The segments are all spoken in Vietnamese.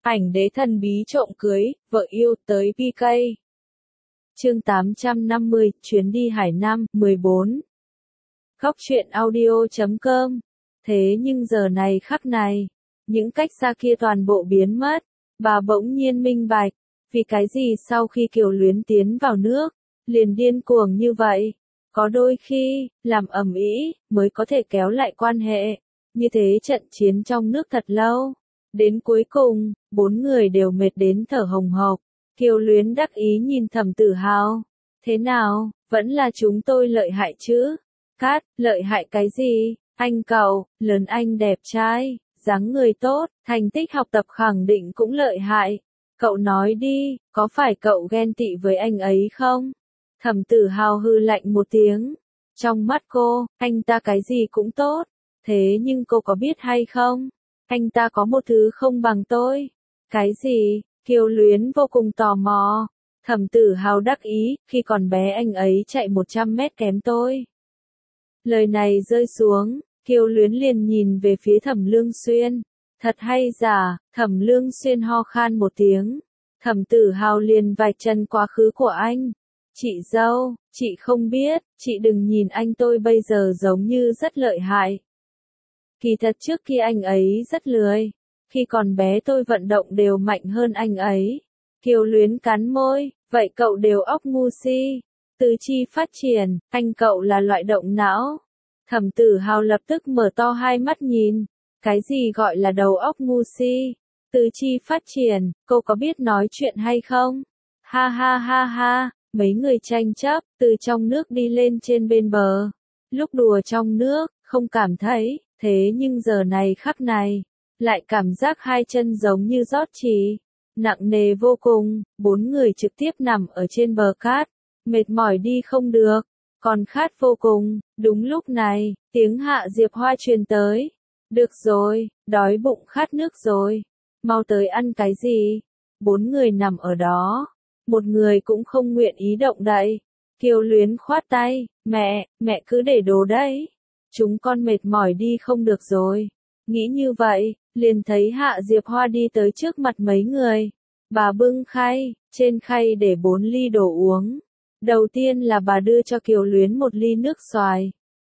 Ảnh đế thần bí trộm cưới, vợ yêu tới PK. Chương 850, chuyến đi Hải Nam, 14. Góc truyện audio.com. Thế nhưng giờ này khắc này, những cách xa kia toàn bộ biến mất. Bà bỗng nhiên minh bạch, vì cái gì sau khi Kiều Luyến tiến vào nước, liền điên cuồng như vậy. Có đôi khi, làm ầm ĩ mới có thể kéo lại quan hệ. Như thế trận chiến trong nước thật lâu. Đến cuối cùng, 4 người đều mệt đến thở hồng hộc. Kiều Luyến đắc ý nhìn Thẩm Tử Hào. Thế nào, vẫn là chúng tôi lợi hại chứ? Cát, lợi hại cái gì? Anh cậu, lớn anh đẹp trai, dáng người tốt, thành tích học tập khẳng định cũng lợi hại. Cậu nói đi, có phải cậu ghen tị với anh ấy không? Thẩm Tử Hào hư lạnh một tiếng. Trong mắt cô, anh ta cái gì cũng tốt. Thế nhưng cô có biết hay không? Anh ta có một thứ không bằng tôi. Cái gì? Kiều Luyến vô cùng tò mò. Thẩm Tử Hào đắc ý, khi còn bé anh ấy chạy 100 mét kém tôi. Lời này rơi xuống, Kiều Luyến liền nhìn về phía Thẩm Lương Xuyên. Thật hay giả? Thẩm Lương Xuyên ho khan một tiếng. Thẩm Tử Hào liền vạch chân quá khứ của anh. Chị dâu, chị không biết, chị đừng nhìn anh tôi bây giờ giống như rất lợi hại. Kỳ thật trước khi anh ấy rất lười, khi còn bé tôi vận động đều mạnh hơn anh ấy. Kiều Luyến cắn môi, vậy cậu đều óc ngu si. Tứ chi phát triển, anh cậu là loại động não. Thẩm Tử Hào lập tức mở to hai mắt nhìn. Cái gì gọi là đầu óc ngu si? Tứ chi phát triển, cô có biết nói chuyện hay không? Ha ha ha ha, mấy người tranh chấp, từ trong nước đi lên trên bên bờ. Lúc đùa trong nước, không cảm thấy. Thế nhưng giờ này khắc này, lại cảm giác hai chân giống như rót trì, nặng nề vô cùng, 4 người trực tiếp nằm ở trên bờ cát, mệt mỏi đi không được, còn khát vô cùng. Đúng lúc này, tiếng Hạ Diệp Hoa truyền tới. Được rồi, đói bụng khát nước rồi, mau tới ăn cái gì? 4 người nằm ở đó, một người cũng không nguyện ý động đậy. Kiều Luyến khoát tay, mẹ cứ để đồ đấy. Chúng con mệt mỏi đi không được rồi. Nghĩ như vậy, liền thấy Hạ Diệp Hoa đi tới trước mặt mấy người. Bà bưng khay, trên khay để 4 ly đồ uống. Đầu tiên là bà đưa cho Kiều Luyến một ly nước xoài.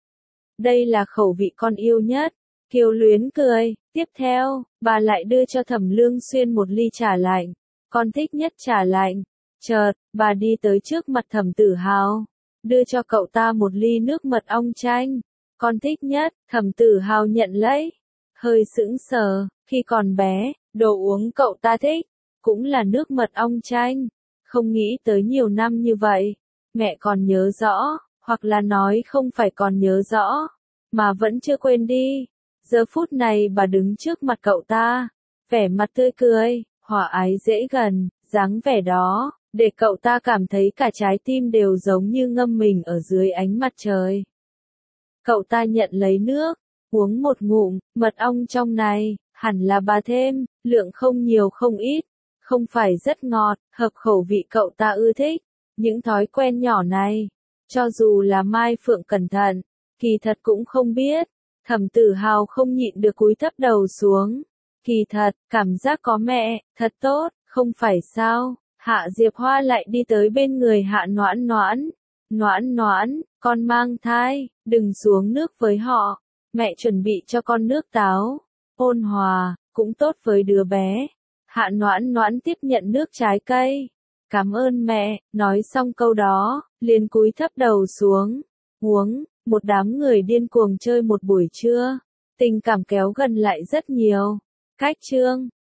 Đây là khẩu vị con yêu nhất. Kiều Luyến cười, tiếp theo, bà lại đưa cho Thẩm Lương Xuyên một ly trà lạnh. Con thích nhất trà lạnh. Chợt, bà đi tới trước mặt Thẩm Tử Hào, đưa cho cậu ta một ly nước mật ong chanh. Con thích nhất, Thẩm Tử Hào nhận lấy. Hơi sững sờ, khi còn bé, đồ uống cậu ta thích, cũng là nước mật ong chanh. Không nghĩ tới nhiều năm như vậy, mẹ còn nhớ rõ, hoặc là nói không phải còn nhớ rõ, mà vẫn chưa quên đi. Giờ phút này bà đứng trước mặt cậu ta, vẻ mặt tươi cười, hòa ái dễ gần, dáng vẻ đó, để cậu ta cảm thấy cả trái tim đều giống như ngâm mình ở dưới ánh mặt trời. Cậu ta nhận lấy nước, uống một ngụm, mật ong trong này, hẳn là bà thêm, lượng không nhiều không ít, không phải rất ngọt, hợp khẩu vị cậu ta ưa thích. Những thói quen nhỏ này, cho dù là Mai Phượng cẩn thận, kỳ thật cũng không biết. Thẩm Tử Hào không nhịn được cúi thấp đầu xuống. Kỳ thật, cảm giác có mẹ, thật tốt, không phải sao? Hạ Diệp Hoa lại đi tới bên người Hạ Noãn Noãn. Noãn Noãn, con mang thai, đừng xuống nước với họ. Mẹ chuẩn bị cho con nước táo. Ôn hòa, cũng tốt với đứa bé. Hạ Noãn Noãn tiếp nhận nước trái cây. Cảm ơn mẹ, nói xong câu đó, liền cúi thấp đầu xuống. Uống, một đám người điên cuồng chơi một buổi trưa. Tình cảm kéo gần lại rất nhiều. Cách chương